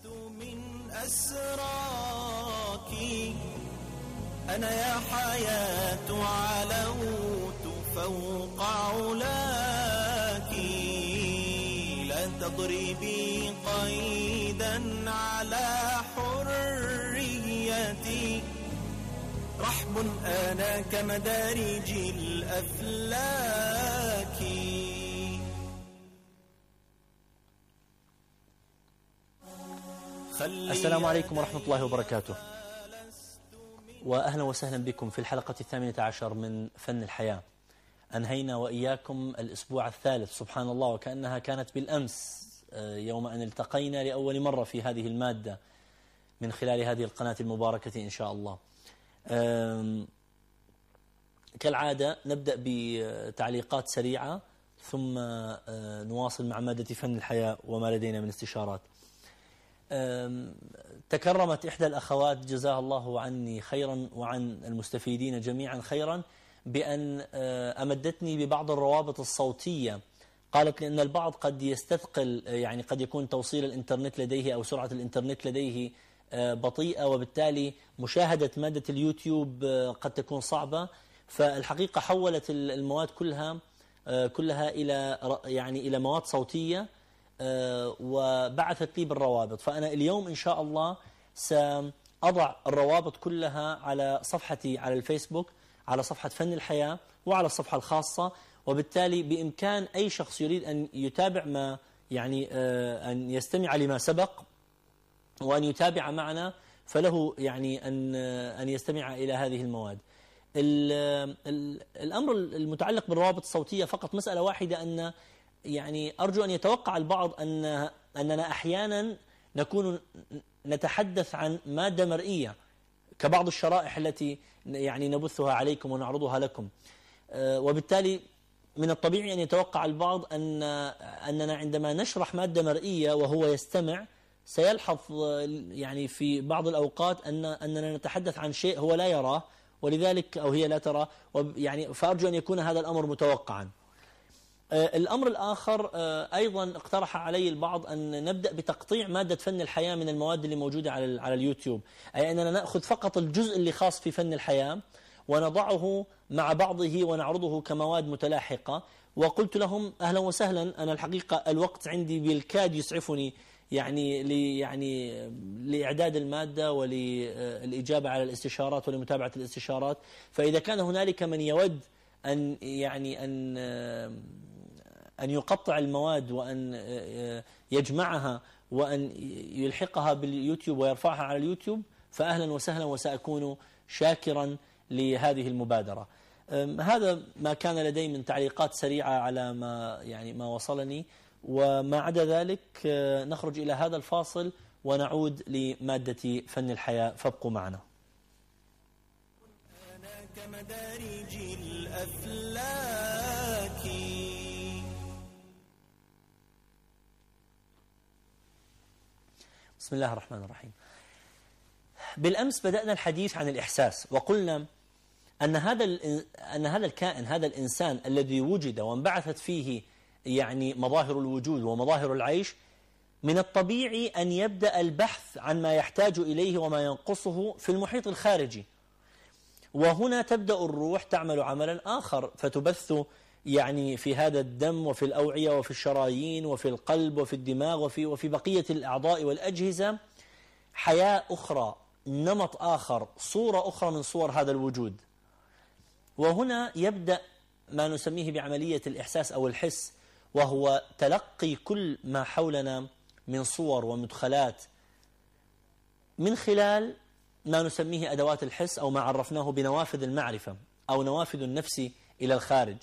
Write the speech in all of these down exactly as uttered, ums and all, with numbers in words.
من أسراك أنا يا حياة علوت فوق علاك لا تضربي قيدا على حريتي رحب أنا كمدارج الأفلاك. السلام عليكم ورحمة الله وبركاته، وأهلا وسهلا بكم في الحلقة الثامنة عشر من فن الحياة. أنهينا وإياكم الأسبوع الثالث، سبحان الله، وكأنها كانت بالأمس يوم أن التقينا لأول مرة في هذه المادة من خلال هذه القناة المباركة إن شاء الله. كالعادة نبدأ بتعليقات سريعة ثم نواصل مع مادة فن الحياة وما لدينا من استشارات. تكرمت إحدى الأخوات جزاها الله عني خيرا وعن المستفيدين جميعا خيرا بأن أمدتني ببعض الروابط الصوتية. قالت لأن البعض قد يستثقل، يعني قد يكون توصيل الإنترنت لديه أو سرعة الإنترنت لديه بطيئة، وبالتالي مشاهدة مادة اليوتيوب قد تكون صعبة. فالحقيقة حولت المواد كلها كلها إلى يعني إلى مواد صوتية وبعثت لي بالروابط. فأنا اليوم إن شاء الله سأضع الروابط كلها على صفحتي على الفيسبوك، على صفحة فن الحياة وعلى الصفحة الخاصة، وبالتالي بإمكان أي شخص يريد أن يتابع ما يعني أن يستمع لما سبق وأن يتابع معنا فله يعني أن أن يستمع إلى هذه المواد. الأمر المتعلق بالروابط الصوتية فقط مسألة واحدة، أن يعني أرجو أن يتوقع البعض أن أننا أحيانا نكون نتحدث عن مادة مرئية كبعض الشرائح التي يعني نبثها عليكم ونعرضها لكم، وبالتالي من الطبيعي أن يتوقع البعض أن أننا عندما نشرح مادة مرئية وهو يستمع سيلحظ يعني في بعض الأوقات أن أننا نتحدث عن شيء هو لا يراه، ولذلك أو هي لا ترى، يعني فأرجو أن يكون هذا الأمر متوقعا. الأمر الآخر أيضا اقترح علي البعض أن نبدأ بتقطيع مادة فن الحياة من المواد اللي موجودة على على اليوتيوب، أي أننا نأخذ فقط الجزء اللي خاص في فن الحياة ونضعه مع بعضه ونعرضه كمواد متلاحقة. وقلت لهم أهلا وسهلا، أنا الحقيقة الوقت عندي بالكاد يسعفني يعني لي يعني لإعداد المادة وللإجابة على الاستشارات ولمتابعة الاستشارات. فإذا كان هنالك من يود أن يعني أن أن يقطع المواد وأن يجمعها وأن يلحقها باليوتيوب ويرفعها على اليوتيوب فأهلا وسهلا، وسأكون شاكرا لهذه المبادرة. هذا ما كان لدي من تعليقات سريعة على ما يعني ما وصلني، وما عدا ذلك نخرج إلى هذا الفاصل ونعود لمادة فن الحياة، فابقوا معنا. كمدارج الأفلاك. بسم الله الرحمن الرحيم. بالأمس بدأنا الحديث عن الإحساس، وقلنا أن هذا أن هذا الكائن، هذا الإنسان الذي وجد وانبعثت فيه يعني مظاهر الوجود ومظاهر العيش، من الطبيعي أن يبدأ البحث عن ما يحتاج إليه وما ينقصه في المحيط الخارجي. وهنا تبدأ الروح تعمل عملا آخر، فتبث يعني في هذا الدم وفي الأوعية وفي الشرايين وفي القلب وفي الدماغ وفي وفي بقية الأعضاء والأجهزة حياة أخرى، نمط آخر، صورة أخرى من صور هذا الوجود. وهنا يبدأ ما نسميه بعملية الإحساس أو الحس، وهو تلقي كل ما حولنا من صور ومدخلات من خلال ما نسميه أدوات الحس، أو ما عرفناه بنوافذ المعرفة أو نوافذ النفس إلى الخارج.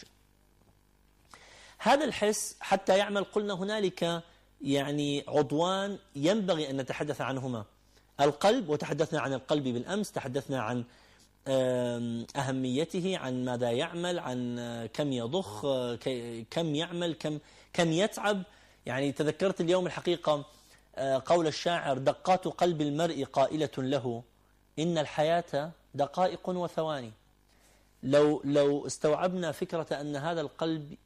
هذا الحس حتى يعمل قلنا هنالك يعني عضوان ينبغي أن نتحدث عنهما: القلب، وتحدثنا عن القلب بالأمس، تحدثنا عن أهميته، عن ماذا يعمل، عن كم يضخ، كم يعمل، كم كم يتعب. يعني تذكرت اليوم الحقيقة قول الشاعر: دقات قلب المرء قائلة له إن الحياة دقائق وثواني. لو لو استوعبنا فكرة أن هذا القلب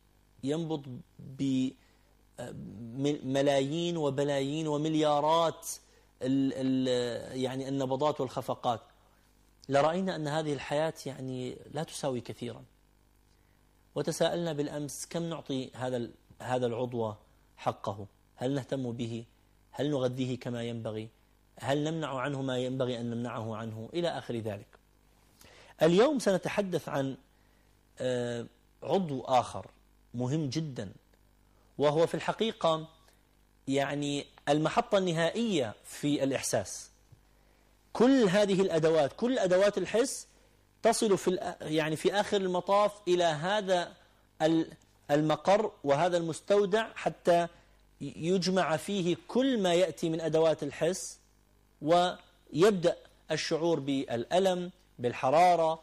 ينبض بملايين وبلايين ومليارات ال ال يعني النبضات والخفقات، لرأينا أن هذه الحياة يعني لا تساوي كثيرا. وتساءلنا بالأمس كم نعطي هذا هذا العضو حقه؟ هل نهتم به؟ هل نغذيه كما ينبغي؟ هل نمنع عنه ما ينبغي أن نمنعه عنه؟ إلى آخر ذلك. اليوم سنتحدث عن عضو آخر مهم جدا، وهو في الحقيقة يعني المحطة النهائية في الإحساس. كل هذه الأدوات، كل أدوات الحس تصل في يعني في آخر المطاف إلى هذا المقر وهذا المستودع، حتى يجمع فيه كل ما يأتي من أدوات الحس، ويبدأ الشعور بالألم، بالحرارة،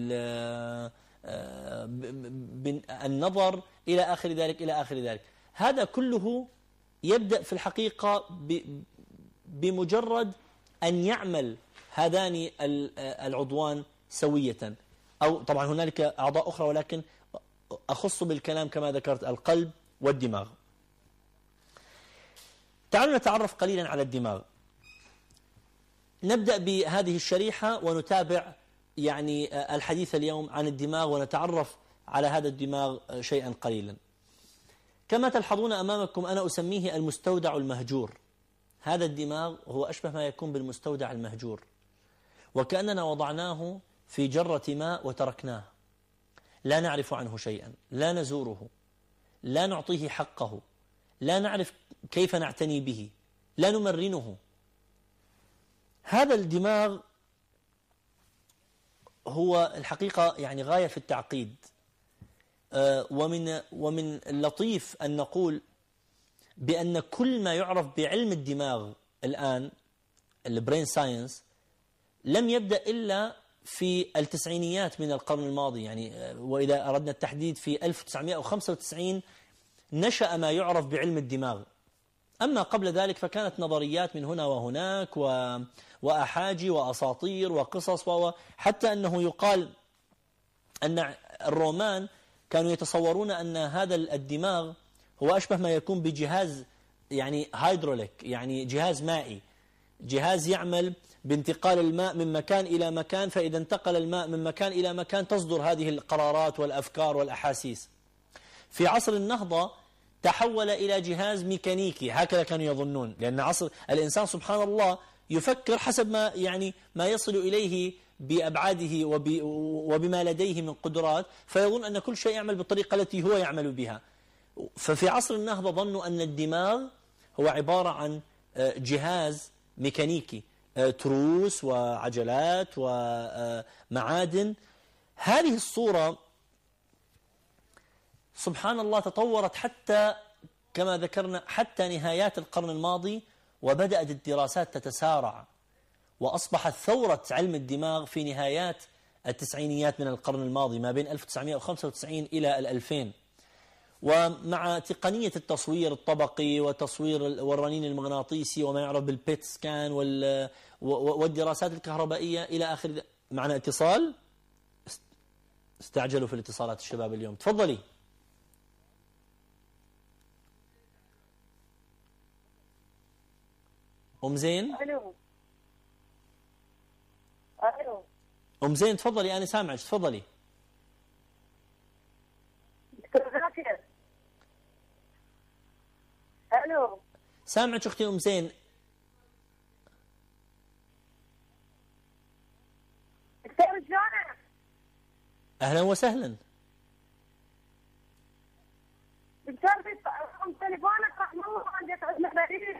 بالنظر، إلى آخر ذلك إلى آخر ذلك. هذا كله يبدأ في الحقيقة بمجرد أن يعمل هذان العضوان سوية، أو طبعا هنالك أعضاء أخرى ولكن أخص بالكلام كما ذكرت القلب والدماغ. تعالوا نتعرف قليلا على الدماغ. نبدأ بهذه الشريحة ونتابع يعني الحديث اليوم عن الدماغ، ونتعرف على هذا الدماغ شيئا قليلا. كما تلحظون أمامكم أنا أسميه المستودع المهجور. هذا الدماغ هو أشبه ما يكون بالمستودع المهجور، وكأننا وضعناه في جرة ماء وتركناه، لا نعرف عنه شيئا، لا نزوره، لا نعطيه حقه، لا نعرف كيف نعتني به، لا نمرنه. هذا الدماغ هو الحقيقة يعني غاية في التعقيد، ومن ومن اللطيف أن نقول بأن كل ما يعرف بعلم الدماغ الآن، البرين ساينس، لم يبدأ إلا في التسعينيات من القرن الماضي، يعني وإذا أردنا التحديد في ألف وتسعمائة وخمسة وتسعين نشأ ما يعرف بعلم الدماغ. أما قبل ذلك فكانت نظريات من هنا وهناك و... وأحاجي وأساطير وقصص، وحتى أنه يقال أن الرومان كانوا يتصورون أن هذا الدماغ هو أشبه ما يكون بجهاز يعني هيدروليك، يعني جهاز مائي، جهاز يعمل بانتقال الماء من مكان إلى مكان، فإذا انتقل الماء من مكان إلى مكان تصدر هذه القرارات والأفكار والأحاسيس. في عصر النهضة تحول إلى جهاز ميكانيكي، هكذا كانوا يظنون، لأن عصر الإنسان سبحان الله يفكر حسب ما يعني ما يصل إليه بأبعاده وبما لديه من قدرات، فيظن أن كل شيء يعمل بالطريقة التي هو يعمل بها. ففي عصر النهضة ظنوا أن الدماغ هو عبارة عن جهاز ميكانيكي، تروس وعجلات ومعادن. هذه الصورة سبحان الله تطورت حتى كما ذكرنا حتى نهايات القرن الماضي، وبدأت الدراسات تتسارع، وأصبحت ثورة علم الدماغ في نهايات التسعينيات من القرن الماضي ما بين ألف وتسعمائة وخمسة وتسعين إلى الألفين. ومع تقنية التصوير الطبقي وتصوير والرنين المغناطيسي وما يعرف بالبيت سكان والدراسات الكهربائية إلى آخر. معنا اتصال، استعجلوا في الاتصالات الشباب اليوم. تفضلي. أم زين. الو الو أم زين تفضلي، أنا سامعك، تفضلي. دكتور غافر. الو سامعك أختي أم زين. دكتور شلونك؟ أهلا وسهلا. دكتور رقم تليفونك راح نور عندي عندنا بريد.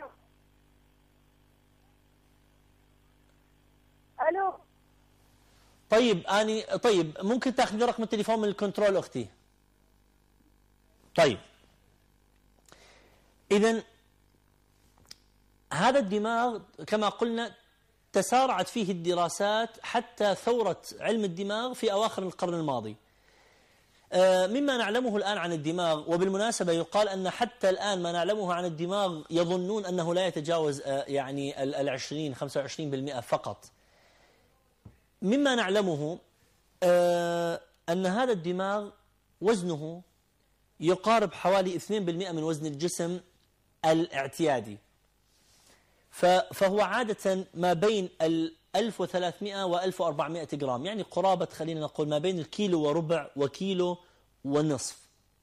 الو طيب أني طيب ممكن تاخذي رقم التليفون من الكنترول أختي؟ طيب إذن هذا الدماغ كما قلنا تسارعت فيه الدراسات حتى ثورة علم الدماغ في أواخر القرن الماضي. مما نعلمه الآن عن الدماغ، وبالمناسبة يقال أن حتى الآن ما نعلمه عن الدماغ يظنون أنه لا يتجاوز يعني العشرين خمسة وعشرين بالمئة فقط. مما نعلمه أن هذا الدماغ وزنه يقارب حوالي اثنين بالمئة من وزن الجسم الاعتيادي، فهو عادة ما بين ال ألف وثلاثمئة و ألف وأربعمئة جرام، يعني قرابة خلينا نقول ما بين الكيلو وربع وكيلو ونصف.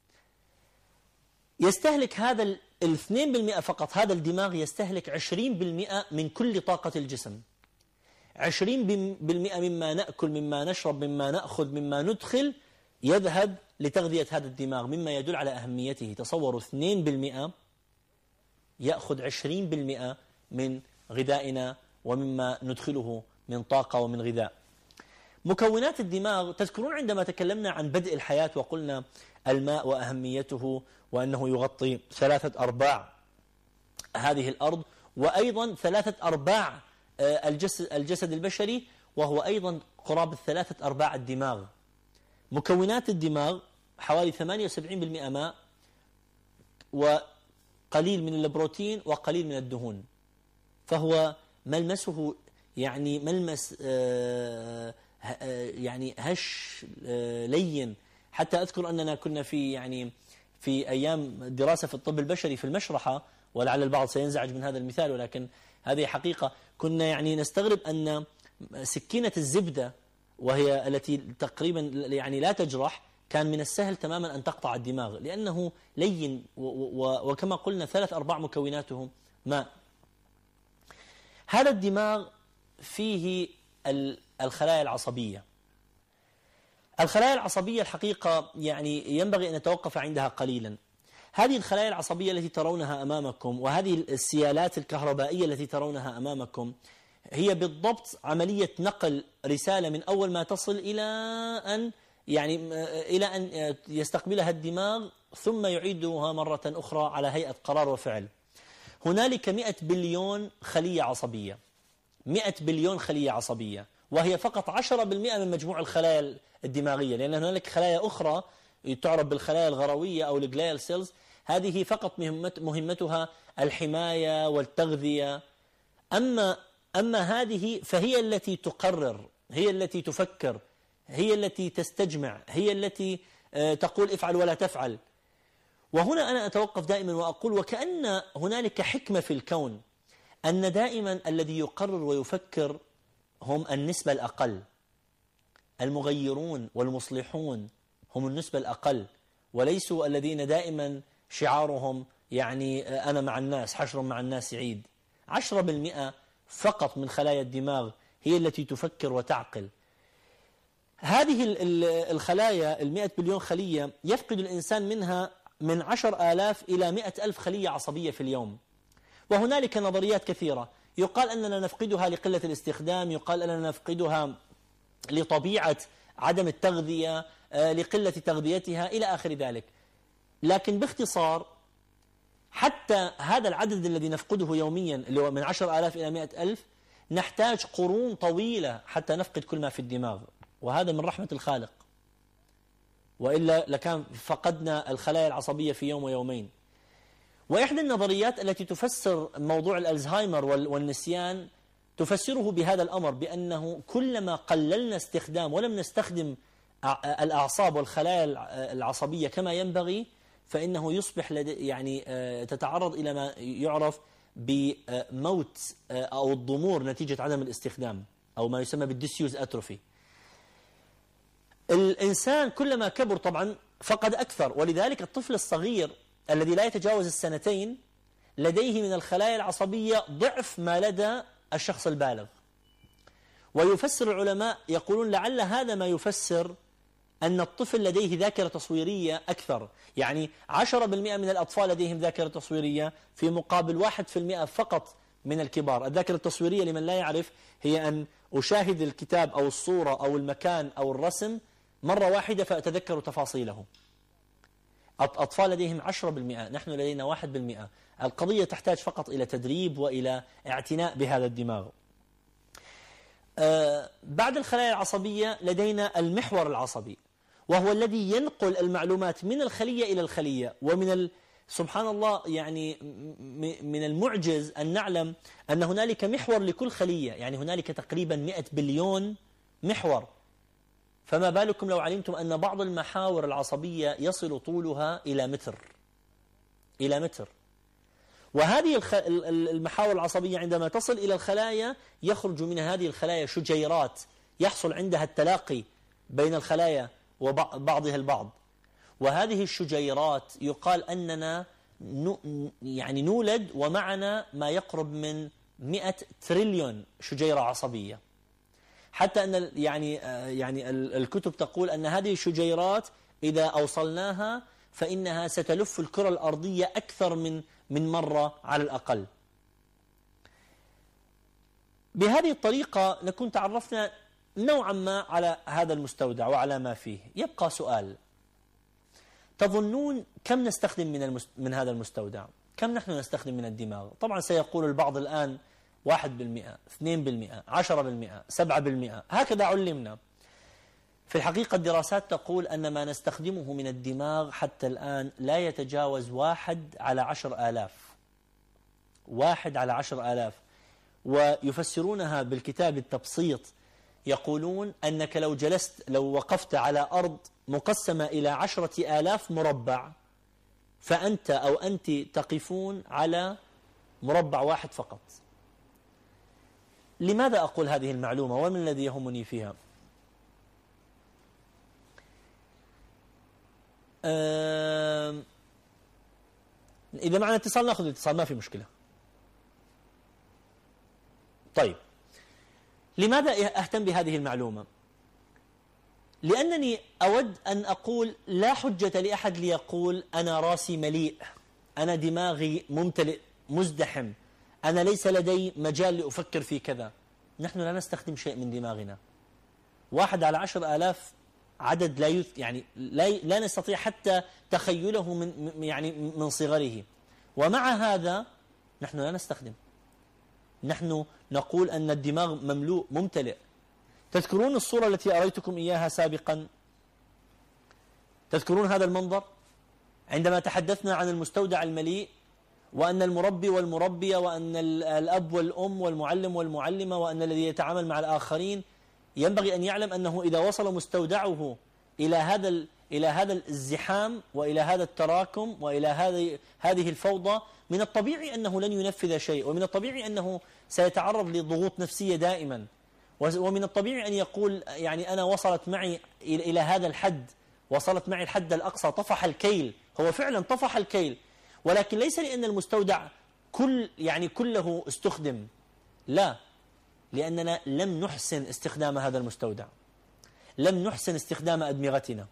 يستهلك هذا ال اثنين بالمئة فقط، هذا الدماغ يستهلك عشرين بالمئة من كل طاقة الجسم. عشرين بالمئة مما نأكل، مما نشرب، مما نأخذ، مما ندخل يذهب لتغذية هذا الدماغ، مما يدل على أهميته. تصوروا اثنين بالمئة يأخذ عشرين بالمئة من غذائنا ومما ندخله من طاقة ومن غذاء. مكونات الدماغ، تذكرون عندما تكلمنا عن بدء الحياة وقلنا الماء وأهميته وأنه يغطي ثلاثة أرباع هذه الأرض، وأيضا ثلاثة أرباع الجسد, الجسد البشري، وهو أيضا قرابة ثلاثة أرباع الدماغ. مكونات الدماغ حوالي ثمانية وسبعين بالمئة ماء وقليل من البروتين وقليل من الدهون، فهو ملمسه يعني ملمس يعني هش لين. حتى أذكر أننا كنا في يعني في أيام دراسة في الطب البشري في المشرحة، ولعل البعض سينزعج من هذا المثال ولكن هذه حقيقة، كنا يعني نستغرب أن سكينة الزبدة وهي التي تقريبا يعني لا تجرح، كان من السهل تماما أن تقطع الدماغ لأنه لين، وكما قلنا ثلاث أرباع مكوناته ماء. هذا الدماغ فيه الخلايا العصبية. الخلايا العصبية الحقيقة يعني ينبغي أن نتوقف عندها قليلا. هذه الخلايا العصبية التي ترونها أمامكم وهذه السيالات الكهربائية التي ترونها أمامكم هي بالضبط عملية نقل رسالة من أول ما تصل إلى أن يعني إلى أن يستقبلها الدماغ ثم يعيدها مرة أخرى على هيئة قرار وفعل. هنالك مئة بليون خلية عصبية، مئة بليون خلية عصبية، وهي فقط عشرة بالمئة من مجموع الخلايا الدماغية، لأن هنالك خلايا أخرى تعرف بالخلايا الغروية أو الجليال سيلز، هذه فقط مهمتها الحماية والتغذية. أما أما هذه فهي التي تقرر، هي التي تفكر، هي التي تستجمع، هي التي تقول افعل ولا تفعل. وهنا أنا أتوقف دائما وأقول وكأن هنالك حكمة في الكون، أن دائما الذي يقرر ويفكر هم النسبة الأقل، المغيرون والمصلحون هم النسبة الأقل، وليسوا الذين دائما شعارهم يعني أنا مع الناس، حشر مع الناس عيد. عشرة بالمئة فقط من خلايا الدماغ هي التي تفكر وتعقل. هذه الخلايا المئة بليون خلية يفقد الإنسان منها من عشر آلاف إلى مئة ألف خلية عصبية في اليوم. وهنالك نظريات كثيرة، يقال أننا نفقدها لقلة الاستخدام، يقال أننا نفقدها لطبيعة عدم التغذية، لقلة تغذيتها إلى آخر ذلك. لكن باختصار حتى هذا العدد الذي نفقده يوميا اللي هو من عشر آلاف إلى مئة ألف نحتاج قرون طويلة حتى نفقد كل ما في الدماغ، وهذا من رحمة الخالق، وإلا لكان فقدنا الخلايا العصبية في يوم ويومين. وإحدى النظريات التي تفسر موضوع الألزهايمر والنسيان تفسره بهذا الأمر، بأنه كلما قللنا استخدام ولم نستخدم الأعصاب والخلايا العصبية كما ينبغي فإنه يصبح يعني تتعرض إلى ما يعرف بموت أو الضمور نتيجة عدم الاستخدام، أو ما يسمى بالديسيوز أتروفي. الإنسان كلما كبر طبعا فقد أكثر، ولذلك الطفل الصغير الذي لا يتجاوز السنتين لديه من الخلايا العصبية ضعف ما لدى الشخص البالغ. ويفسر العلماء يقولون لعل هذا ما يفسر أن الطفل لديه ذاكرة تصويرية أكثر، يعني عشرة بالمئة من الأطفال لديهم ذاكرة تصويرية في مقابل واحد بالمئة فقط من الكبار. الذاكرة التصويرية لمن لا يعرف هي أن أشاهد الكتاب أو الصورة أو المكان أو الرسم مرة واحدة فأتذكر تفاصيله. أطفال لديهم عشرة بالمئة، نحن لدينا واحد بالمئة. القضية تحتاج فقط إلى تدريب وإلى اعتناء بهذا الدماغ. آه بعد الخلايا العصبية لدينا المحور العصبي، وهو الذي ينقل المعلومات من الخلية إلى الخلية. ومن ال... سبحان الله يعني من المعجز أن نعلم أن هنالك محور لكل خلية، يعني هنالك تقريبا مئة بليون محور. فما بالكم لو علمتم أن بعض المحاور العصبية يصل طولها إلى متر إلى متر وهذه المحاور العصبية عندما تصل إلى الخلايا يخرج من هذه الخلايا شجيرات يحصل عندها التلاقي بين الخلايا وبعضها البعض، وهذه الشجيرات يقال أننا يعني نولد ومعنا ما يقرب من مئة تريليون شجيرة عصبية، حتى أن يعني يعني الكتب تقول أن هذه الشجيرات إذا أوصلناها فإنها ستلف الكرة الأرضية أكثر من من مرة على الأقل. بهذه الطريقة نكون تعرفنا نوعا ما على هذا المستودع وعلى ما فيه. يبقى سؤال، تظنون كم نستخدم من المست... من هذا المستودع؟ كم نحن نستخدم من الدماغ؟ طبعا سيقول البعض الآن واحد بالمئة، اثنين بالمئة، عشرة بالمئة، سبعة بالمئة، هكذا علمنا. في الحقيقة الدراسات تقول أن ما نستخدمه من الدماغ حتى الآن لا يتجاوز واحد على عشر آلاف، واحد على عشر آلاف. ويفسرونها بالكتاب التبسيط، يقولون أنك لو جلست لو وقفت على أرض مقسمة إلى عشرة آلاف مربع فأنت أو أنت تقفون على مربع واحد فقط. لماذا أقول هذه المعلومة وما الذي يهمني فيها؟ أه إذا معنا اتصال نأخذ الاتصال، ما في مشكلة. طيب، لماذا أهتم بهذه المعلومة؟ لأنني أود أن أقول لا حجة لأحد ليقول أنا راسي مليء، أنا دماغي ممتلئ مزدحم، أنا ليس لدي مجال لأفكر في كذا. نحن لا نستخدم شيء من دماغنا. واحد على عشر آلاف عدد لا يث يعني لا لا نستطيع حتى تخيله من يعني من صغره، ومع هذا نحن لا نستخدم. نحن نقول أن الدماغ مملوء ممتلئ. تذكرون الصورة التي أريتكم إياها سابقا؟ تذكرون هذا المنظر عندما تحدثنا عن المستودع المليء، وأن المربي والمربية، وأن الأب والأم والمعلم والمعلمة، وأن الذي يتعامل مع الآخرين ينبغي أن يعلم أنه إذا وصل مستودعه إلى هذا إلى هذا الازدحام وإلى هذا التراكم وإلى هذه هذه الفوضى، من الطبيعي أنه لن ينفذ شيء، ومن الطبيعي أنه سيتعرض لضغوط نفسية دائما، ومن الطبيعي أن يقول يعني أنا وصلت معي إلى هذا الحد، وصلت معي الحد الأقصى، طفح الكيل. هو فعلا طفح الكيل، ولكن ليس لأن المستودع كل يعني كله استخدم، لا، لأننا لم نحسن استخدام هذا المستودع، لم نحسن استخدام أدمغتنا.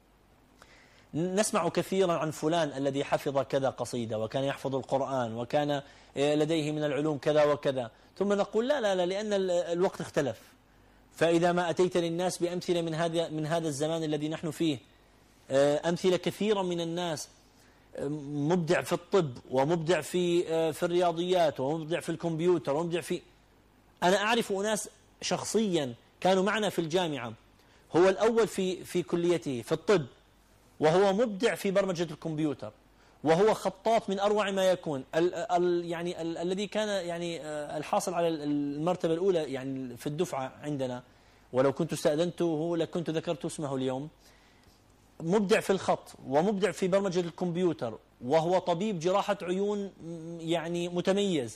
نسمع كثيرا عن فلان الذي حفظ كذا قصيدة، وكان يحفظ القرآن، وكان لديه من العلوم كذا وكذا، ثم نقول لا لا لا لأن الوقت اختلف. فإذا ما أتيت للناس بأمثلة من هذا من هذا الزمان الذي نحن فيه، أمثلة كثيرة من الناس مبدع في الطب، ومبدع في في الرياضيات، ومبدع في الكمبيوتر، ومبدع في أنا أعرف أناس شخصيا كانوا معنا في الجامعة، هو الأول في في كليته في الطب، وهو مبدع في برمجة الكمبيوتر، وهو خطاط من أروع ما يكون. ال ال يعني ال الذي كان يعني الحاصل على المرتبة الأولى يعني في الدفعة عندنا، ولو كنت استأذنته لكنت ذكرت اسمه اليوم، مبدع في الخط ومبدع في برمجة الكمبيوتر، وهو طبيب جراحة عيون يعني متميز،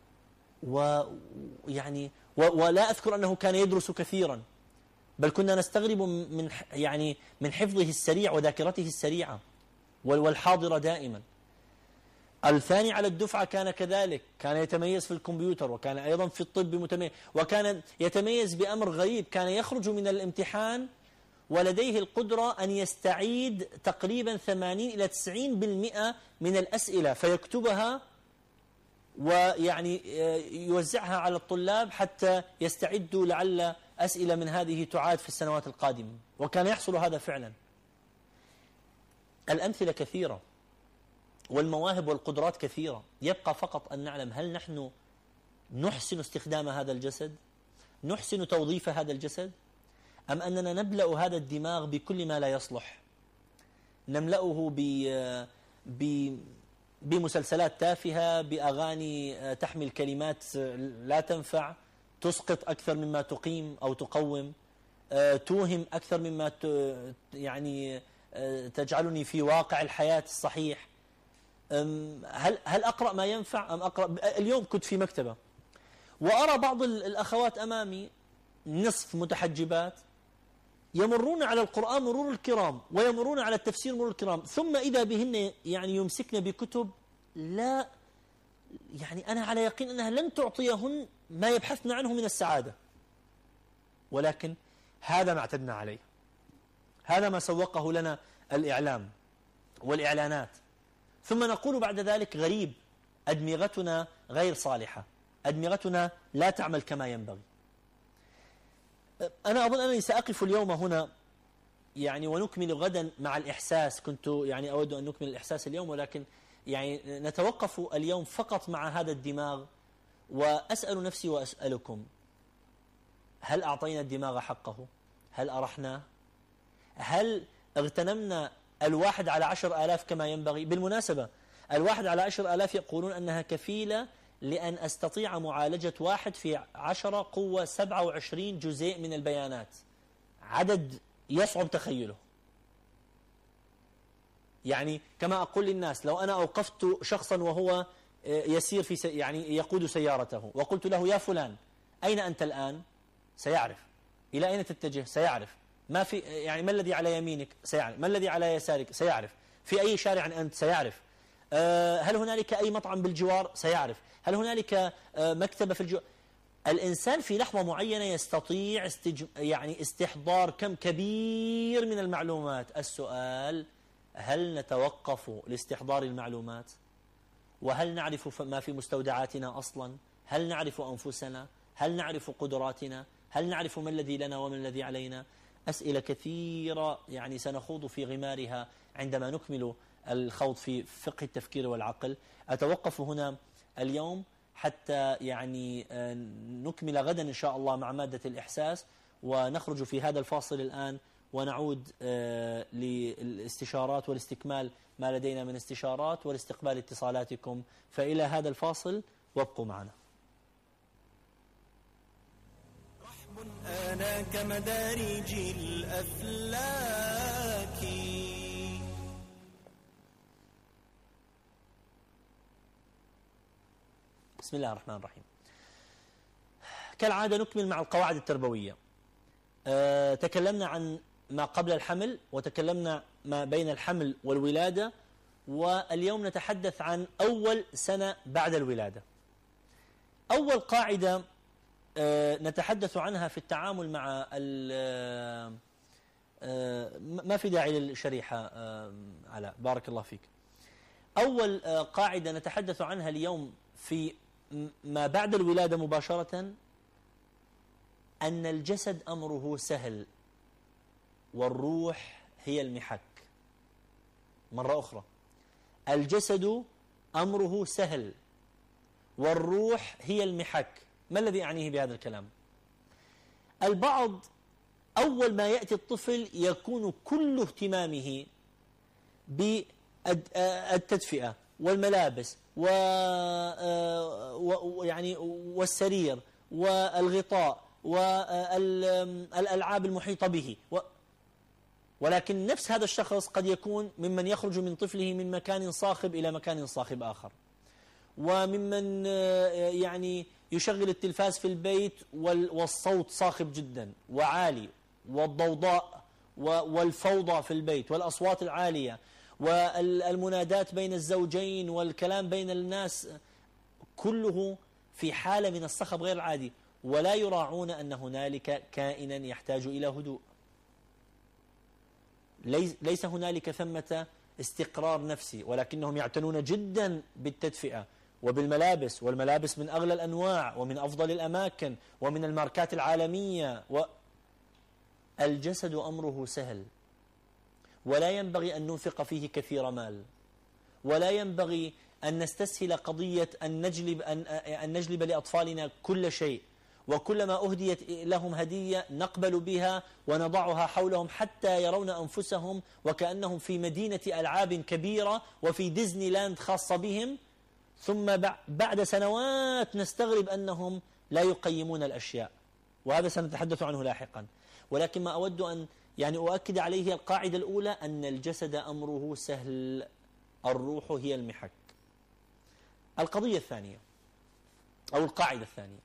ويعني ولا أذكر أنه كان يدرس كثيرا، بل كنا نستغرب من يعني من حفظه السريع وذاكرته السريعة والحاضرة دائما. الثاني على الدفعة كان كذلك، كان يتميز في الكمبيوتر، وكان أيضا في الطب متميز، وكان يتميز بأمر غريب، كان يخرج من الامتحان ولديه القدرة أن يستعيد تقريبا ثمانين إلى تسعين بالمئة من الأسئلة فيكتبها، ويعني يوزعها على الطلاب حتى يستعدوا لعل أسئلة من هذه تعاد في السنوات القادمة، وكان يحصل هذا فعلا. الأمثلة كثيرة والمواهب والقدرات كثيرة، يبقى فقط أن نعلم هل نحن نحسن استخدام هذا الجسد، نحسن توظيف هذا الجسد، أم أننا نملأ هذا الدماغ بكل ما لا يصلح، نملأه ب بمسلسلات تافهة، بأغاني تحمل كلمات لا تنفع، تسقط أكثر مما تقيم أو تقوم، توهم أكثر مما يعني تجعلني في واقع الحياة الصحيح. هل هل أقرأ ما ينفع أم أقرأ؟ اليوم كنت في مكتبة وأرى بعض الأخوات أمامي نصف متحجبات يمرون على القرآن مرور الكرام ويمرون على التفسير مرور الكرام، ثم إذا بهن يعني يمسكن بكتب لا يعني أنا على يقين أنها لن تعطيهن ما يبحثن عنه من السعادة، ولكن هذا ما اعتدنا عليه، هذا ما سوقه لنا الإعلام والإعلانات، ثم نقول بعد ذلك غريب، أدمغتنا غير صالحة، أدمغتنا لا تعمل كما ينبغي. أنا أظن أنني سأقف اليوم هنا يعني ونكمل غدا مع الإحساس، كنت يعني أود أن نكمل الإحساس اليوم، ولكن يعني نتوقف اليوم فقط مع هذا الدماغ، وأسأل نفسي وأسألكم: هل أعطينا الدماغ حقه؟ هل أرحناه؟ هل اغتنمنا الواحد على عشر آلاف كما ينبغي؟ بالمناسبة الواحد على عشر آلاف يقولون أنها كفيلة لأن أستطيع معالجة واحد في عشرة قوة سبعة وعشرين جزء من البيانات، عدد يصعب تخيله. يعني كما أقول للناس، لو أنا أوقفت شخصا وهو يسير في سي يعني يقود سيارته وقلت له: يا فلان أين أنت الآن؟ سيعرف. إلى أين تتجه؟ سيعرف. ما في يعني ما الذي على يمينك؟ سيعرف. ما الذي على يسارك؟ سيعرف. في أي شارع أنت؟ سيعرف. أه هل هنالك أي مطعم بالجوار؟ سيعرف. هل هنالك أه مكتبة في الجوار؟ الإنسان في لحظة معينة يستطيع استج... يعني استحضار كم كبير من المعلومات. السؤال: هل نتوقف لاستحضار المعلومات؟ وهل نعرف ما في مستودعاتنا أصلا؟ هل نعرف أنفسنا؟ هل نعرف قدراتنا؟ هل نعرف ما الذي لنا وما الذي علينا؟ أسئلة كثيرة يعني سنخوض في غمارها عندما نكمل الخوض في فقه التفكير والعقل. أتوقف هنا اليوم حتى يعني نكمل غدا إن شاء الله مع مادة الإحساس، ونخرج في هذا الفاصل الآن ونعود للاستشارات والاستكمال ما لدينا من استشارات والاستقبال اتصالاتكم. فإلى هذا الفاصل وابقوا معنا. رحب أنا كمدارج الأفلاك. بسم الله الرحمن الرحيم. كالعادة نكمل مع القواعد التربوية. أه تكلمنا عن ما قبل الحمل، وتكلمنا ما بين الحمل والولادة، واليوم نتحدث عن أول سنة بعد الولادة. أول قاعدة أه نتحدث عنها في التعامل مع أه ما في داعي للشريحة أه علاء، بارك الله فيك. أول أه قاعدة نتحدث عنها اليوم في ما بعد الولادة مباشرة: أن الجسد أمره سهل والروح هي المحك. مرة أخرى: الجسد أمره سهل والروح هي المحك. ما الذي أعنيه بهذا الكلام؟ البعض أول ما يأتي الطفل يكون كل اهتمامه بالتدفئة والملابس ويعني والسرير والغطاء والألعاب المحيطة به، ولكن نفس هذا الشخص قد يكون ممن يخرج من طفله من مكان صاخب إلى مكان صاخب آخر، وممن يعني يشغل التلفاز في البيت والصوت صاخب جدا وعالي، والضوضاء والفوضى في البيت والأصوات العالية والمنادات بين الزوجين والكلام بين الناس، كله في حالة من الصخب غير العادي، ولا يراعون أن هنالك كائنا يحتاج إلى هدوء. ليس هنالك ثمة استقرار نفسي، ولكنهم يعتنون جدا بالتدفئة وبالملابس، والملابس من أغلى الأنواع ومن أفضل الأماكن ومن الماركات العالمية. والجسد أمره سهل، ولا ينبغي أن ننفق فيه كثير مال، ولا ينبغي أن نستسهل قضية أن نجلب, أن أن نجلب لأطفالنا كل شيء، وكلما أهديت لهم هدية نقبل بها ونضعها حولهم حتى يرون أنفسهم وكأنهم في مدينة ألعاب كبيرة وفي ديزني لاند خاصة بهم، ثم بعد سنوات نستغرب أنهم لا يقيمون الأشياء، وهذا سنتحدث عنه لاحقا. ولكن ما أود أن يعني أؤكد عليه القاعدة الأولى: أن الجسد أمره سهل، الروح هي المحك. القضية الثانية أو القاعدة الثانية: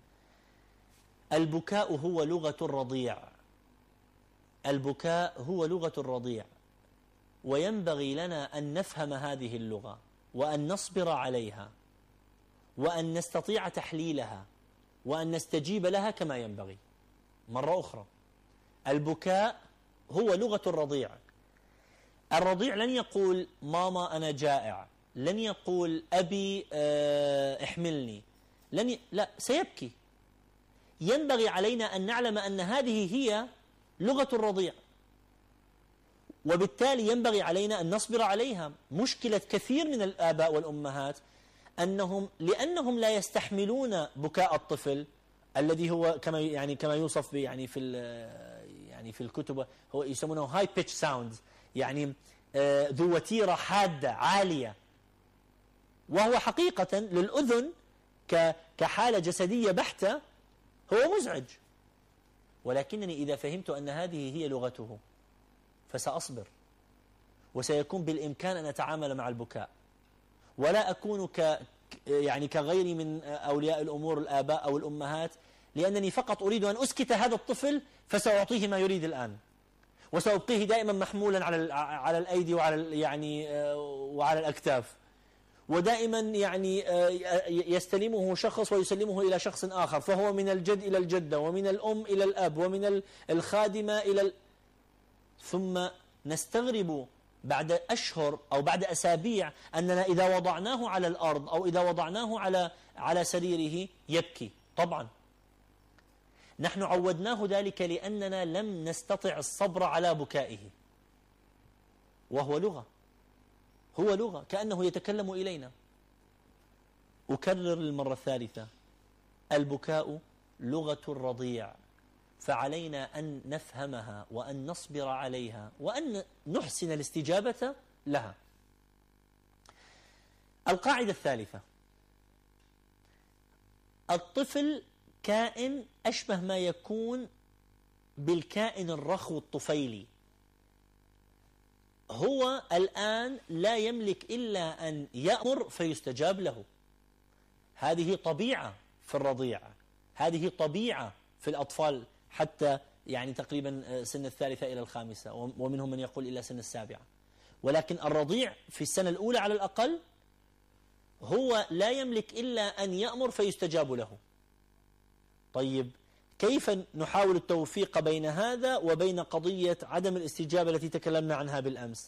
البكاء هو لغة الرضيع. البكاء هو لغة الرضيع، وينبغي لنا أن نفهم هذه اللغة وأن نصبر عليها وأن نستطيع تحليلها وأن نستجيب لها كما ينبغي. مرة أخرى، البكاء هو لغة الرضيع. الرضيع لن يقول ماما أنا جائع، لن يقول أبي احملني، لن ي... لا، سيبكي. ينبغي علينا أن نعلم أن هذه هي لغة الرضيع، وبالتالي ينبغي علينا أن نصبر عليها. مشكلة كثير من الآباء والأمهات أنهم لأنهم لا يستحملون بكاء الطفل الذي هو كما يعني كما يوصف يعني في يعني في الكتب، هو يسمونه هاي بيتش ساوندز، يعني ذو وتيرة حادة عالية، وهو حقيقة للأذن كحالة جسدية بحتة هو مزعج. ولكنني إذا فهمت أن هذه هي لغته فسأصبر، وسيكون بالإمكان أن أتعامل مع البكاء، ولا أكون ك يعني كغيري من أولياء الأمور الآباء أو الأمهات، لأنني فقط أريد أن أسكت هذا الطفل فسأعطيه ما يريد الآن، وسأبقيه دائما محمولا على على الأيدي وعلى يعني وعلى الأكتاف، ودائما يعني يستلمه شخص ويسلمه إلى شخص آخر، فهو من الجد إلى الجدة ومن الأم إلى الأب ومن الخادمة إلى ال... ثم نستغرب بعد أشهر أو بعد أسابيع أننا إذا وضعناه على الأرض أو إذا وضعناه على على سريره يبكي. طبعا نحن عودناه ذلك لأننا لم نستطع الصبر على بكائه، وهو لغة، هو لغة كأنه يتكلم إلينا. أكرر للمرة الثالثة: البكاء لغة الرضيع، فعلينا أن نفهمها وأن نصبر عليها وأن نحسن الاستجابة لها. القاعدة الثالثة: الطفل كائن أشبه ما يكون بالكائن الرخو الطفيلي. هو الآن لا يملك إلا أن يأمر فيستجاب له. هذه طبيعة في الرضيع، هذه طبيعة في الأطفال حتى يعني تقريبا سن الثالثة إلى الخامسة، ومنهم من يقول إلى سن السابعة. ولكن الرضيع في السنة الأولى على الأقل هو لا يملك إلا أن يأمر فيستجاب له. طيب كيف نحاول التوفيق بين هذا وبين قضية عدم الاستجابة التي تكلمنا عنها بالأمس؟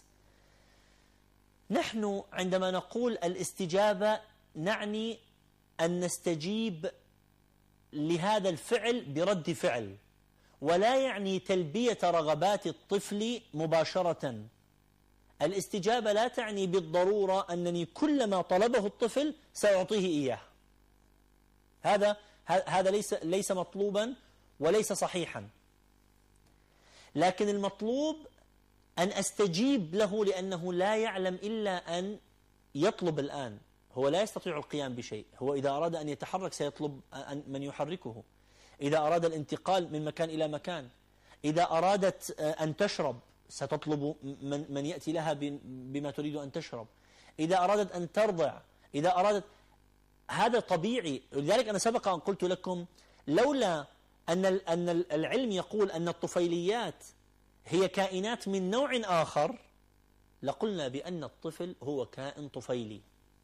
نحن عندما نقول الاستجابة نعني أن نستجيب لهذا الفعل برد فعل، ولا يعني تلبية رغبات الطفل مباشرة. الاستجابة لا تعني بالضرورة أنني كلما طلبه الطفل سأعطيه إياه. هذا هذا ليس ليس مطلوبا وليس صحيحا. لكن المطلوب أن أستجيب له لأنه لا يعلم إلا أن يطلب الآن. هو لا يستطيع القيام بشيء. هو إذا أراد أن يتحرك سيطلب من يحركه، إذا أراد الانتقال من مكان إلى مكان، إذا أرادت أن تشرب ستطلب من, من يأتي لها بما تريد أن تشرب، إذا أرادت أن ترضع، إذا أرادت، هذا طبيعي. لذلك أنا سبق أن قلت لكم لولا أن أن العلم يقول أن الطفيليات هي كائنات من نوع آخر لقلنا بأن الطفل هو كائن طفيلي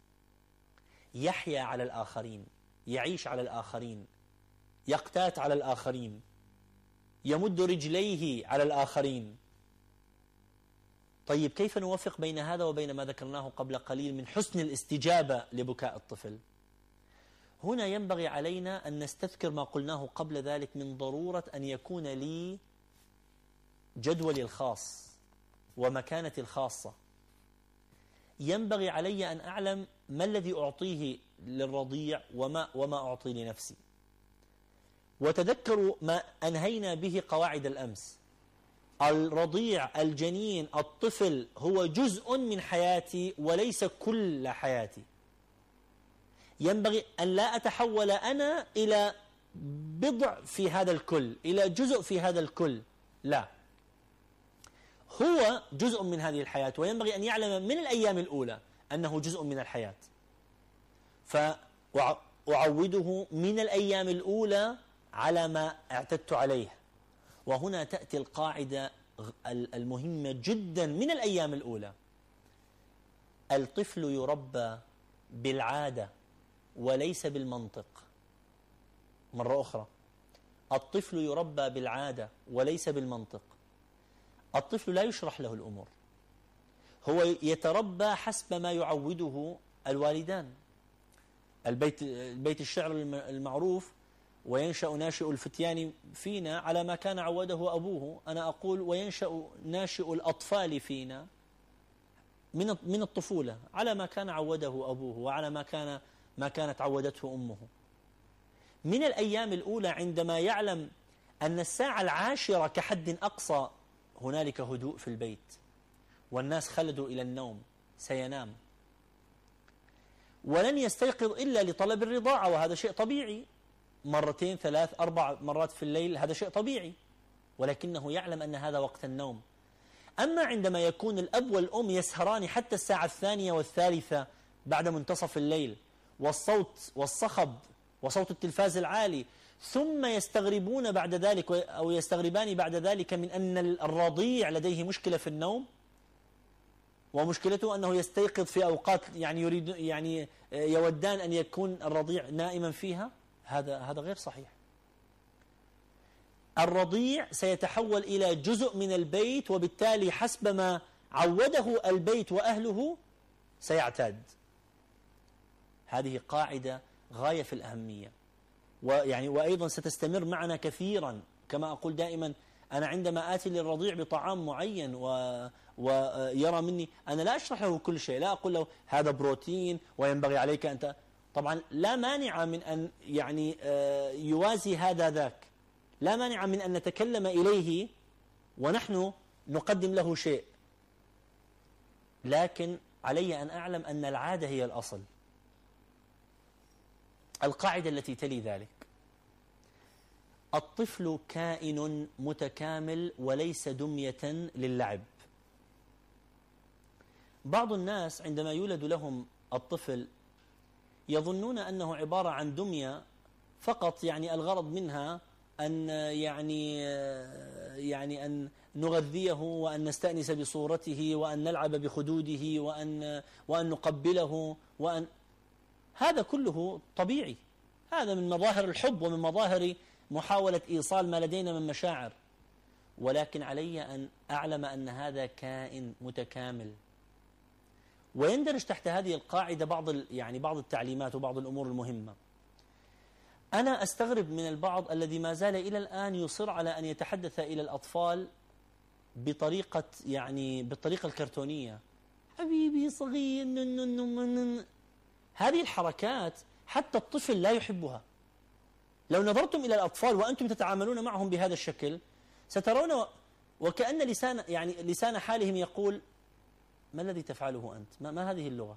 يحيا على الآخرين، يعيش على الآخرين، يقتات على الآخرين، يمد رجليه على الآخرين. طيب كيف نوفق بين هذا وبين ما ذكرناه قبل قليل من حسن الاستجابة لبكاء الطفل؟ هنا ينبغي علينا أن نستذكر ما قلناه قبل ذلك من ضرورة أن يكون لي جدولي الخاص ومكانتي الخاصة. ينبغي علي أن أعلم ما الذي أعطيه للرضيع وما, وما أعطي لنفسي. وتذكروا ما أنهينا به قواعد الأمس: الرضيع، الجنين، الطفل هو جزء من حياتي وليس كل حياتي. ينبغي أن لا أتحول أنا إلى بضع في هذا الكل، إلى جزء في هذا الكل، لا، هو جزء من هذه الحياة، وينبغي أن يعلم من الأيام الأولى أنه جزء من الحياة. فأعوده من الأيام الأولى على ما اعتدت عليه. وهنا تأتي القاعدة المهمة جدا من الأيام الأولى: الطفل يربى بالعادة وليس بالمنطق. مرة أخرى، الطفل يربى بالعادة وليس بالمنطق. الطفل لا يشرح له الأمور، هو يتربى حسب ما يعوده الوالدان. البيت, البيت الشعر المعروف: وينشأ ناشئ الفتيان فينا على ما كان عوده أبوه. أنا أقول: وينشأ ناشئ الأطفال فينا من من الطفولة على ما كان عوده أبوه وعلى ما كان ما كانت عودته أمه. من الأيام الأولى عندما يعلم أن الساعة العاشرة كحد أقصى هنالك هدوء في البيت والناس خلدوا إلى النوم، سينام ولن يستيقظ إلا لطلب الرضاعة، وهذا شيء طبيعي، مرتين ثلاث أربع مرات في الليل، هذا شيء طبيعي، ولكنه يعلم أن هذا وقت النوم. أما عندما يكون الأب والأم يسهران حتى الساعة الثانية والثالثة بعد منتصف الليل، والصوت والصخب وصوت التلفاز العالي، ثم يستغربون بعد ذلك أو يستغربان بعد ذلك من أن الرضيع لديه مشكلة في النوم، ومشكلته أنه يستيقظ في أوقات يعني يريد يعني يودان أن يكون الرضيع نائما فيها، هذا هذا غير صحيح. الرضيع سيتحول إلى جزء من البيت، وبالتالي حسب ما عوده البيت وأهله سيعتاد. هذه قاعدة غاية في الأهمية، ويعني وأيضا ستستمر معنا كثيرا. كما أقول دائما، أنا عندما آتي للرضيع بطعام معين و ويرى مني، أنا لا أشرح له كل شيء، لا أقول له هذا بروتين وينبغي عليك أنت، طبعا لا مانع من أن يعني يوازي هذا ذاك، لا مانع من أن نتكلم إليه ونحن نقدم له شيء، لكن علي أن أعلم أن العادة هي الأصل. القاعدة التي تلي ذلك: الطفل كائن متكامل وليس دمية للعب. بعض الناس عندما يولد لهم الطفل يظنون أنه عبارة عن دمية فقط، يعني الغرض منها أن يعني يعني أن نغذيه وأن نستأنس بصورته وأن نلعب بخدوده وأن وأن نقبله، وأن هذا كله طبيعي، هذا من مظاهر الحب ومن مظاهر محاولة إيصال ما لدينا من مشاعر، ولكن علي أن أعلم أن هذا كائن متكامل. ويندرج تحت هذه القاعدة بعض يعني بعض التعليمات وبعض الأمور المهمة. أنا أستغرب من البعض الذي ما زال إلى الآن يصر على أن يتحدث إلى الأطفال بطريقة يعني بالطريقة الكرتونية، حبيبي صغير، هذه الحركات حتى الطفل لا يحبها. لو نظرتم إلى الأطفال وأنتم تتعاملون معهم بهذا الشكل سترون وكأن لسان يعني لسان حالهم يقول: ما الذي تفعله أنت؟ ما, ما هذه اللغة؟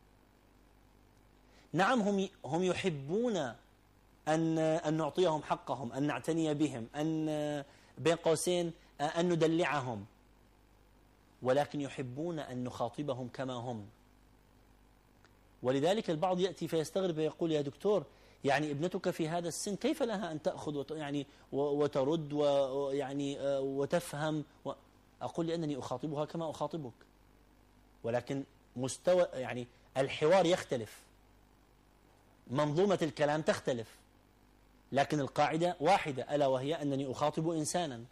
نعم، هم هم يحبون أن أن نعطيهم حقهم، أن نعتني بهم، أن بين قوسين أن ندلعهم، ولكن يحبون أن نخاطبهم كما هم. ولذلك البعض يأتي فيستغرب ويقول: يا دكتور، يعني ابنتك في هذا السن كيف لها أن تأخذ يعني وترد ويعني وتفهم؟ أقول: لأنني أخاطبها كما أخاطبك، ولكن مستوى يعني الحوار يختلف، منظومة الكلام تختلف، لكن القاعدة واحدة، ألا وهي أنني أخاطب إنسانا.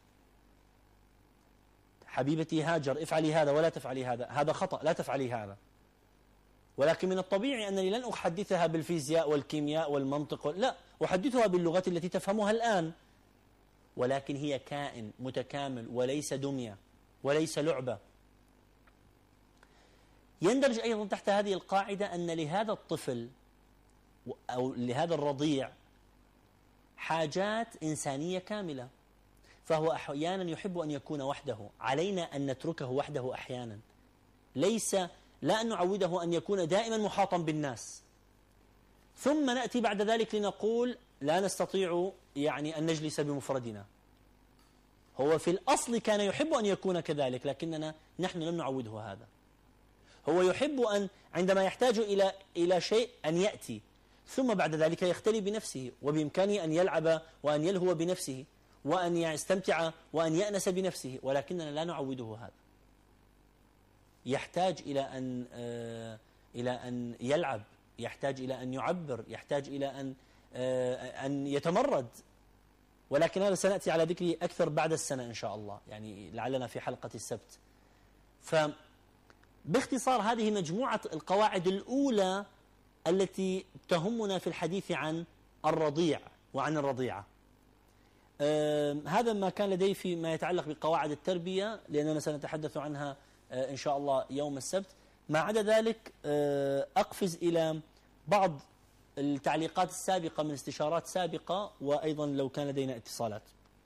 حبيبتي هاجر، افعلي هذا ولا تفعلي هذا، هذا خطأ، لا تفعلي هذا. ولكن من الطبيعي أنني لن أحدثها بالفيزياء والكيمياء والمنطق، لا، أحدثها باللغة التي تفهمها الآن، ولكن هي كائن متكامل وليس دمية وليس لعبة. يندرج أيضا تحت هذه القاعدة أن لهذا الطفل أو لهذا الرضيع حاجات إنسانية كاملة، فهو أحيانا يحب أن يكون وحده، علينا أن نتركه وحده أحيانا، ليس لا أن نعوده أن يكون دائما محاطا بالناس، ثم نأتي بعد ذلك لنقول لا نستطيع يعني أن نجلس بمفردنا. هو في الأصل كان يحب أن يكون كذلك، لكننا نحن لم نعوده هذا. هو يحب أن عندما يحتاج إلى إلى شيء أن يأتي، ثم بعد ذلك يختلي بنفسه، وبإمكانه أن يلعب وأن يلهو بنفسه وأن يستمتع وأن يأنس بنفسه، ولكننا لا نعوده هذا. يحتاج إلى أن إلى أن يلعب، يحتاج إلى أن يعبر، يحتاج إلى أن أن يتمرد، ولكن هذا سنأتي على ذكره أكثر بعد السنة إن شاء الله، يعني لعلنا في حلقة السبت. فباختصار هذه مجموعة القواعد الأولى التي تهمنا في الحديث عن الرضيع وعن الرضيعة. هذا ما كان لدي فيما يتعلق بقواعد التربية، لأننا سنتحدث عنها إن شاء الله يوم السبت. ما عدا ذلك أقفز إلى بعض التعليقات السابقة من استشارات سابقة، وأيضا لو كان لدينا اتصالات.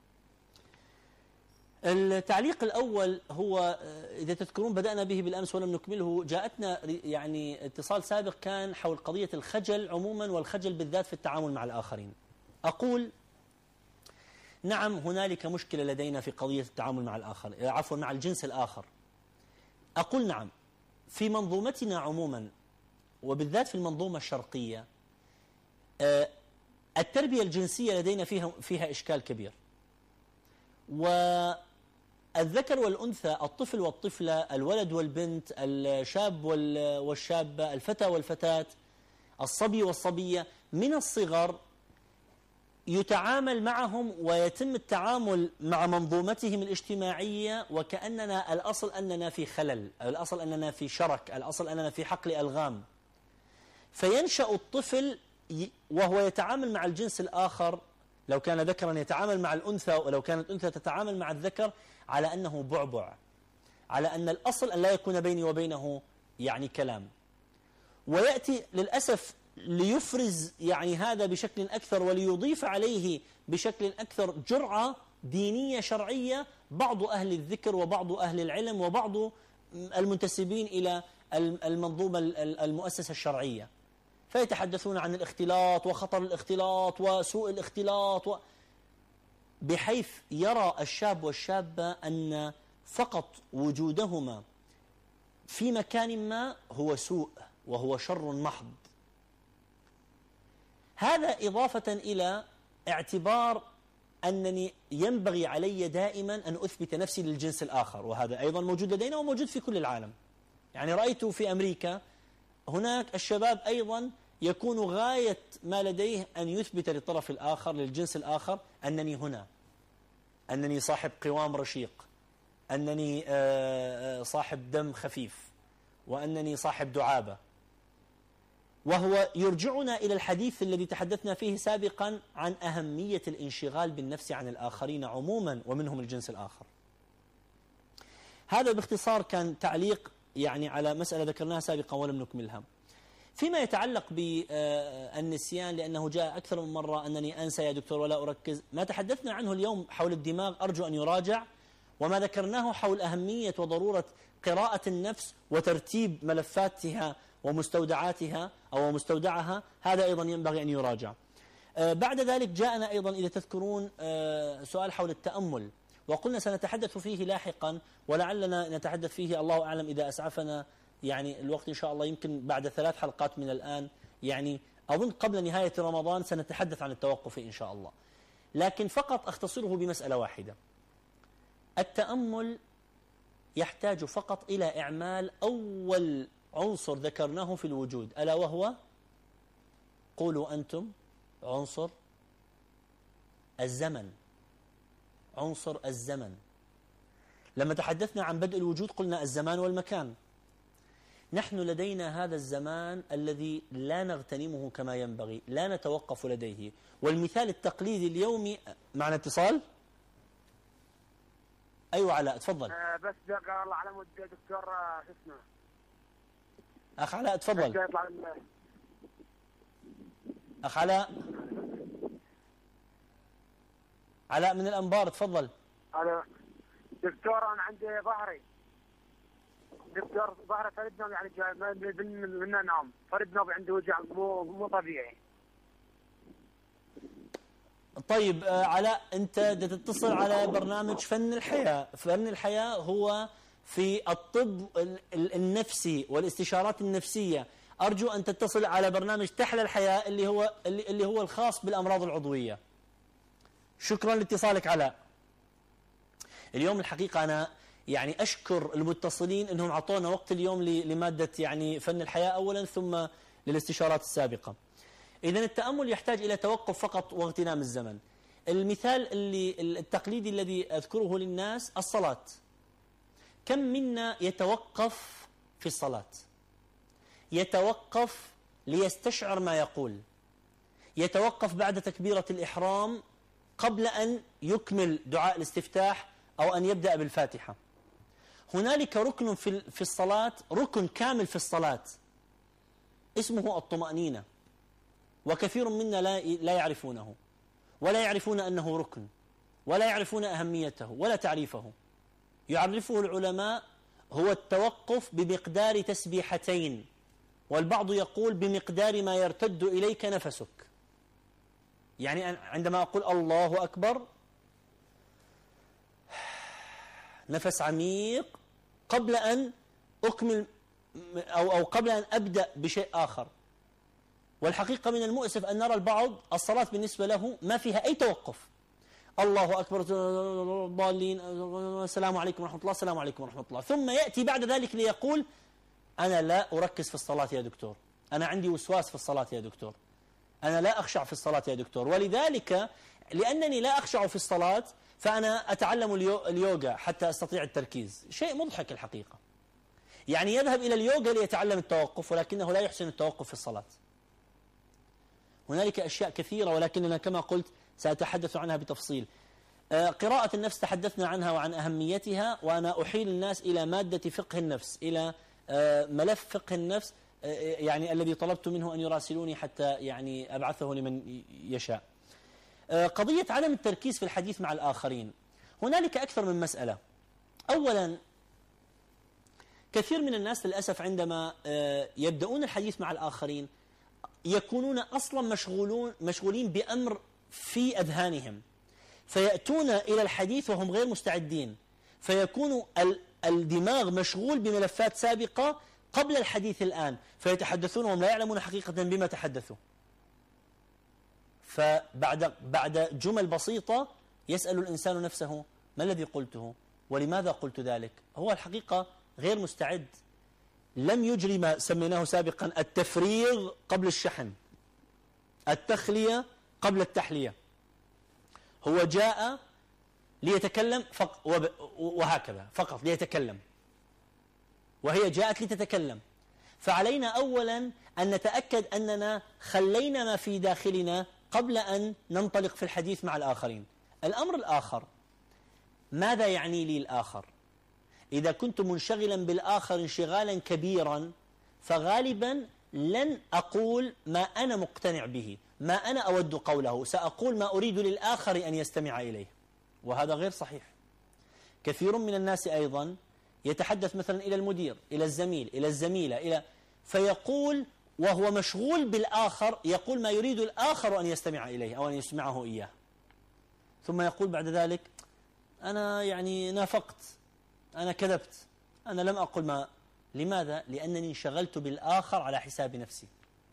التعليق الأول هو إذا تذكرون بدأنا به بالأمس ولم نكمله. جاءتنا يعني اتصال سابق كان حول قضية الخجل عموما والخجل بالذات في التعامل مع الآخرين. أقول نعم هنالك مشكلة لدينا في قضية التعامل مع الآخر، عفوا مع الجنس الآخر. أقول نعم في منظومتنا عموما وبالذات في المنظومة الشرقية التربية الجنسية لدينا فيها فيها إشكال كبير. والذكر والأنثى، الطفل والطفلة، الولد والبنت، الشاب والشابة، الفتى والفتاة، الصبي والصبية، من الصغر يتعامل معهم ويتم التعامل مع منظومتهم الاجتماعية وكأننا الأصل أننا في خلل، الأصل أننا في شرك، الأصل أننا في حقل ألغام. فينشأ الطفل وهو يتعامل مع الجنس الآخر، لو كان ذكرا يتعامل مع الأنثى ولو كانت أنثى تتعامل مع الذكر، على أنه بعبع، على أن الأصل أن لا يكون بيني وبينه يعني كلام. ويأتي للأسف ليفرز يعني هذا بشكل أكثر وليضيف عليه بشكل أكثر جرعة دينية شرعية بعض أهل الذكر وبعض أهل العلم وبعض المنتسبين إلى المنظومة المؤسسة الشرعية، فيتحدثون عن الاختلاط وخطر الاختلاط وسوء الاختلاط و... بحيث يرى الشاب والشابة أن فقط وجودهما في مكان ما هو سوء وهو شر محض. هذا إضافة إلى اعتبار أنني ينبغي علي دائما أن أثبت نفسي للجنس الآخر، وهذا أيضا موجود لدينا وموجود في كل العالم. يعني رأيت في أمريكا هناك الشباب أيضا يكون غاية ما لديه أن يثبت للطرف الآخر للجنس الآخر أنني هنا، أنني صاحب قوام رشيق، أنني صاحب دم خفيف، وأنني صاحب دعابة. وهو يرجعنا إلى الحديث الذي تحدثنا فيه سابقا عن أهمية الانشغال بالنفس عن الآخرين عموما ومنهم الجنس الآخر. هذا باختصار كان تعليق يعني على مسألة ذكرناها سابقا ولم نكملها. فيما يتعلق بالنسيان، لأنه جاء أكثر من مرة أنني أنسى يا دكتور ولا أركز، ما تحدثنا عنه اليوم حول الدماغ أرجو أن يراجع، وما ذكرناه حول أهمية وضرورة قراءة النفس وترتيب ملفاتها ومستودعاتها أو مستودعها، هذا أيضا ينبغي أن يراجع. بعد ذلك جاءنا أيضا إذا تذكرون سؤال حول التأمل، وقلنا سنتحدث فيه لاحقا ولعلنا نتحدث فيه الله أعلم إذا أسعفنا يعني الوقت إن شاء الله، يمكن بعد ثلاث حلقات من الآن، يعني أظن قبل نهاية رمضان سنتحدث عن التوقف إن شاء الله. لكن فقط أختصره بمسألة واحدة: التأمل يحتاج فقط إلى إعمال أول عنصر ذكرناه في الوجود، ألا وهو قولوا أنتم عنصر الزمن. عنصر الزمن. لما تحدثنا عن بدء الوجود قلنا الزمان والمكان. نحن لدينا هذا الزمان الذي لا نغتنمه كما ينبغي، لا نتوقف لديه. والمثال التقليدي اليومي، معنا اتصال. أيوة علاء تفضل. أه بس قال الله على مود دكتور شو اسمه أخ علاء تفضل. أخ علاء علاء من الأنبار تفضل. أنا دكتور أنا عندي ظهري دكتور ظهري فرد نوم، يعني جاي من من نوم فرد نوم، عندي وجع مو مو طبيعي. طيب آه علاء، أنت تتصل على برنامج فن الحياة. فن الحياة هو في الطب النفسي والاستشارات النفسية، أرجو أن تتصل على برنامج تحلى الحياة اللي هو اللي هو الخاص بالأمراض العضوية. شكرا لاتصالك علاء. اليوم الحقيقة أنا يعني أشكر المتصلين أنهم عطونا وقت اليوم لمادة يعني فن الحياة أولا، ثم للاستشارات السابقة. إذن التأمل يحتاج إلى توقف فقط واغتنام الزمن. المثال اللي التقليدي الذي أذكره للناس الصلاة. كم منا يتوقف في الصلاة؟ يتوقف ليستشعر ما يقول، يتوقف بعد تكبيرة الإحرام قبل أن يكمل دعاء الاستفتاح أو أن يبدأ بالفاتحة. هنالك ركن في الصلاة، ركن كامل في الصلاة اسمه الطمأنينة، وكثير منا لا لا يعرفونه، ولا يعرفون أنه ركن، ولا يعرفون أهميته ولا تعريفه. يعرفه العلماء هو التوقف بمقدار تسبيحتين، والبعض يقول بمقدار ما يرتد إليك نفسك. يعني عندما أقول الله أكبر، نفس عميق قبل أن أكمل أو أو قبل أن أبدأ بشيء آخر. والحقيقة من المؤسف أن نرى البعض الصلاة بالنسبة له ما فيها أي توقف. الله أكبر، ضالين، السلام عليكم ورحمة الله، السلام عليكم ورحمة الله، ثم يأتي بعد ذلك ليقول أنا لا أركز في الصلاة يا دكتور، أنا عندي وسواس في الصلاة يا دكتور، أنا لا أخشع في الصلاة يا دكتور. ولذلك لأنني لا أخشع في الصلاة فأنا أتعلم اليوغا حتى أستطيع التركيز. شيء مضحك الحقيقة. يعني يذهب إلى اليوغا ليتعلم التوقف، ولكنه لا يحسن التوقف في الصلاة. هنالك أشياء كثيرة، ولكننا كما قلت سأتحدث عنها بتفصيل. قراءة النفس تحدثنا عنها وعن أهميتها، وأنا أحيل الناس إلى مادة فقه النفس، إلى ملف فقه النفس يعني الذي طلبت منه أن يراسلوني حتى يعني أبعثه لمن يشاء. قضية عدم التركيز في الحديث مع الآخرين، هنالك أكثر من مسألة. أولا، كثير من الناس للأسف عندما يبدأون الحديث مع الآخرين يكونون أصلا مشغولون مشغولين بأمر في أذهانهم، فيأتون إلى الحديث وهم غير مستعدين، فيكون الدماغ مشغول بملفات سابقة قبل الحديث الآن، فيتحدثون وهم لا يعلمون حقيقة بما تحدثوا. فبعد بعد جمل بسيطة يسأل الإنسان نفسه ما الذي قلته ولماذا قلت ذلك. هو الحقيقة غير مستعد، لم يجري ما سميناه سابقا التفريغ قبل الشحن، التخلية قبل التحلية. هو جاء ليتكلم فق وهكذا فقط ليتكلم، وهي جاءت لتتكلم. فعلينا أولا أن نتأكد أننا خلينا ما في داخلنا قبل أن ننطلق في الحديث مع الآخرين. الأمر الآخر، ماذا يعني لي الآخر؟ إذا كنت منشغلا بالآخر انشغالا كبيرا فغالبا لن أقول ما أنا مقتنع به، ما أنا أود قوله، سأقول ما أريد للآخر أن يستمع إليه، وهذا غير صحيح. كثير من الناس أيضا يتحدث مثلا إلى المدير، إلى الزميل، إلى الزميلة، إلى فيقول وهو مشغول بالآخر يقول ما يريد الآخر أن يستمع إليه أو أن يسمعه إياه، ثم يقول بعد ذلك أنا يعني نافقت، أنا كذبت، أنا لم أقل ما. لماذا؟ لأنني انشغلت بالآخر على حساب نفسي.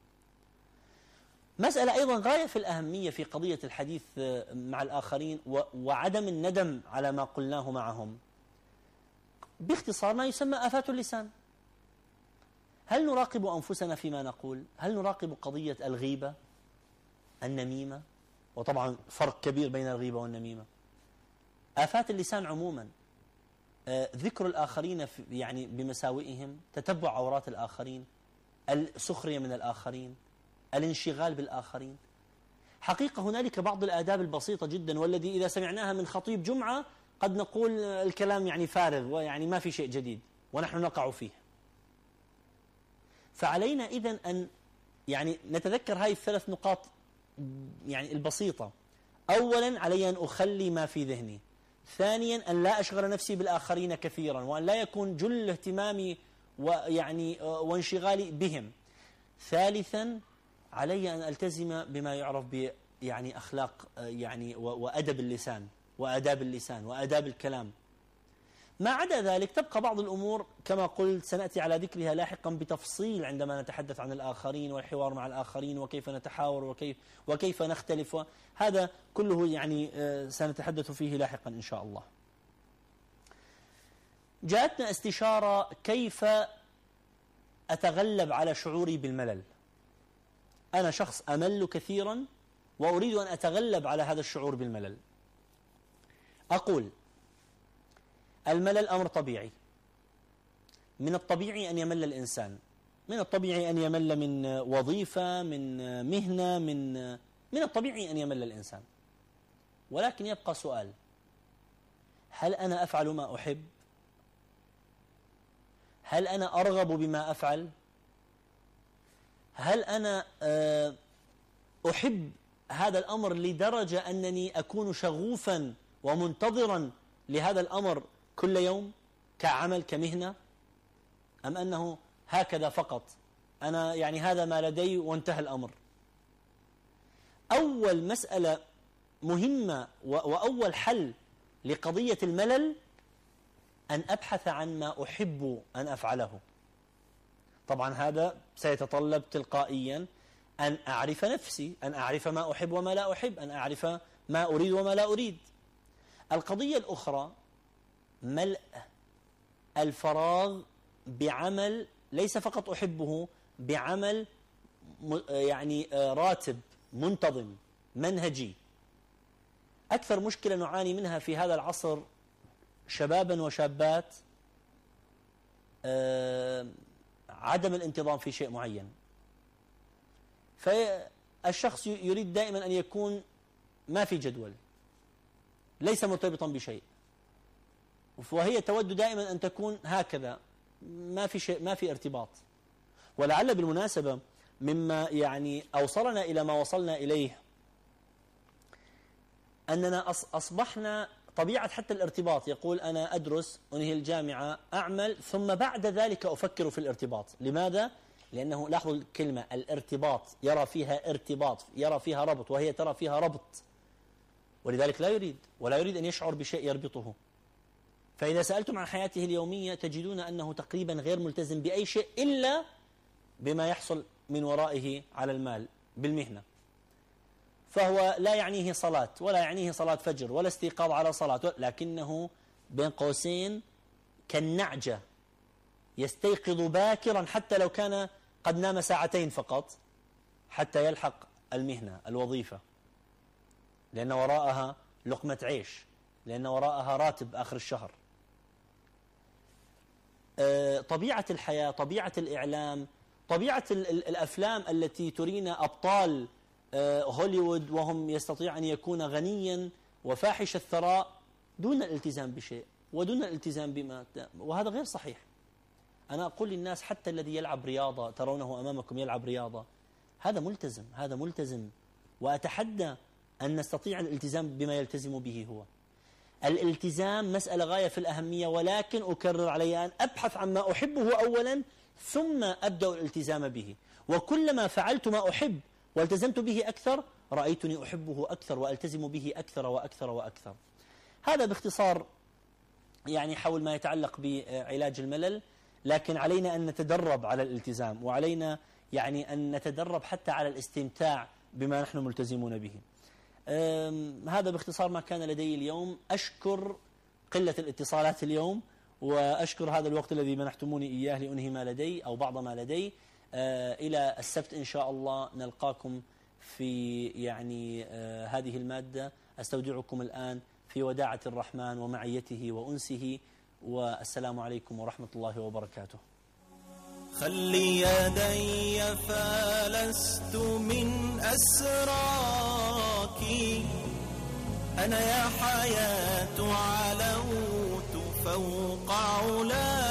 مسألة أيضا غاية في الأهمية في قضية الحديث مع الآخرين وعدم الندم على ما قلناه معهم، باختصار ما يسمى آفات اللسان. هل نراقب أنفسنا فيما نقول؟ هل نراقب قضية الغيبة، النميمة؟ وطبعا فرق كبير بين الغيبة والنميمة. آفات اللسان عموما، ذكر الآخرين يعني بمساوئهم، تتبع عورات الآخرين، السخرية من الآخرين، الانشغال بالآخرين. حقيقة هنالك بعض الآداب البسيطة جدا، والذي إذا سمعناها من خطيب جمعة قد نقول الكلام يعني فارغ ويعني ما في شيء جديد ونحن نقع فيه. فعلينا إذن أن يعني نتذكر هذه الثلاث نقاط يعني البسيطة. أولا، علي أن أخلي ما في ذهني. ثانيا، أن لا أشغل نفسي بالآخرين كثيرا، وأن لا يكون جل اهتمامي ويعني وانشغالي بهم. ثالثا، علي أن ألتزم بما يعرف ب يعني أخلاق يعني وأدب اللسان وآداب اللسان وآداب الكلام. ما عدا ذلك تبقى بعض الأمور كما قلت سنأتي على ذكرها لاحقا بتفصيل عندما نتحدث عن الآخرين والحوار مع الآخرين وكيف نتحاور وكيف, وكيف نختلف، هذا كله يعني سنتحدث فيه لاحقا إن شاء الله. جاءتنا استشارة كيف أتغلب على شعوري بالملل. أنا شخص أمل كثيرا وأريد أن أتغلب على هذا الشعور بالملل. أقول الملل أمر طبيعي، من الطبيعي أن يمل الإنسان، من الطبيعي أن يمل من وظيفة، من مهنة، من من الطبيعي أن يمل الإنسان. ولكن يبقى سؤال: هل أنا أفعل ما أحب؟ هل أنا أرغب بما أفعل؟ هل أنا أحب هذا الأمر لدرجة أنني أكون شغوفا ومنتظرا لهذا الأمر كل يوم كعمل كمهنة، أم أنه هكذا فقط أنا يعني هذا ما لدي وانتهى الأمر؟ أول مسألة مهمة وأول حل لقضية الملل أن أبحث عن ما أحب أن أفعله. طبعا هذا سيتطلب تلقائيا أن أعرف نفسي، أن أعرف ما أحب وما لا أحب، أن أعرف ما أريد وما لا أريد. القضية الأخرى ملء الفراغ بعمل ليس فقط أحبه، بعمل يعني راتب منتظم منهجي. أكثر مشكلة نعاني منها في هذا العصر شبابا وشابات عدم الانتظام في شيء معين. فالشخص يريد دائما أن يكون ما في جدول، ليس مرتبطا بشيء، وهي تود دائما أن تكون هكذا، ما في شيء، ما في ارتباط. ولعل بالمناسبة مما يعني أوصلنا إلى ما وصلنا إليه أننا أصبحنا طبيعة حتى الارتباط. يقول أنا أدرس، أنهي الجامعة، أعمل، ثم بعد ذلك أفكر في الارتباط. لماذا؟ لأنه لاحظوا الكلمة الارتباط، يرى فيها ارتباط، يرى فيها ربط، وهي ترى فيها ربط، ولذلك لا يريد ولا يريد أن يشعر بشيء يربطه. فإذا سألتم عن حياته اليومية تجدون أنه تقريبا غير ملتزم بأي شيء إلا بما يحصل من ورائه على المال بالمهنة. فهو لا يعنيه صلاة، ولا يعنيه صلاة فجر، ولا استيقاظ على صلاة، لكنه بين قوسين كالنعجة يستيقظ باكرا حتى لو كان قد نام ساعتين فقط حتى يلحق المهنة الوظيفة، لأن وراءها لقمة عيش، لأن وراءها راتب آخر الشهر. طبيعة الحياة، طبيعة الإعلام، طبيعة الأفلام التي ترينا أبطال هوليوود وهم يستطيع أن يكون غنيا وفاحش الثراء دون الالتزام بشيء ودون الالتزام بما، وهذا غير صحيح. أنا أقول للناس حتى الذي يلعب رياضة، ترونه أمامكم يلعب رياضة، هذا ملتزم، هذا ملتزم، وأتحدى أن نستطيع الالتزام بما يلتزم به هو. الالتزام مسألة غاية في الأهمية، ولكن أكرر علي أن أبحث عن ما أحبه أولا ثم أبدأ الالتزام به. وكلما فعلت ما أحب والتزمت به أكثر رأيتني أحبه أكثر وألتزم به أكثر وأكثر وأكثر. هذا باختصار يعني حول ما يتعلق بعلاج الملل، لكن علينا أن نتدرب على الالتزام، وعلينا يعني أن نتدرب حتى على الاستمتاع بما نحن ملتزمون به. هذا باختصار ما كان لدي اليوم. أشكر قلة الاتصالات اليوم، وأشكر هذا الوقت الذي منحتموني إياه لأنهي ما لدي أو بعض ما لدي. إلى السبت إن شاء الله نلقاكم في يعني هذه المادة. أستودعكم الآن في وداعة الرحمن ومعيته وأنسه، والسلام عليكم ورحمة الله وبركاته. خلي يدي فلست من أسراك، أنا يا حياة علوت فوق علاك.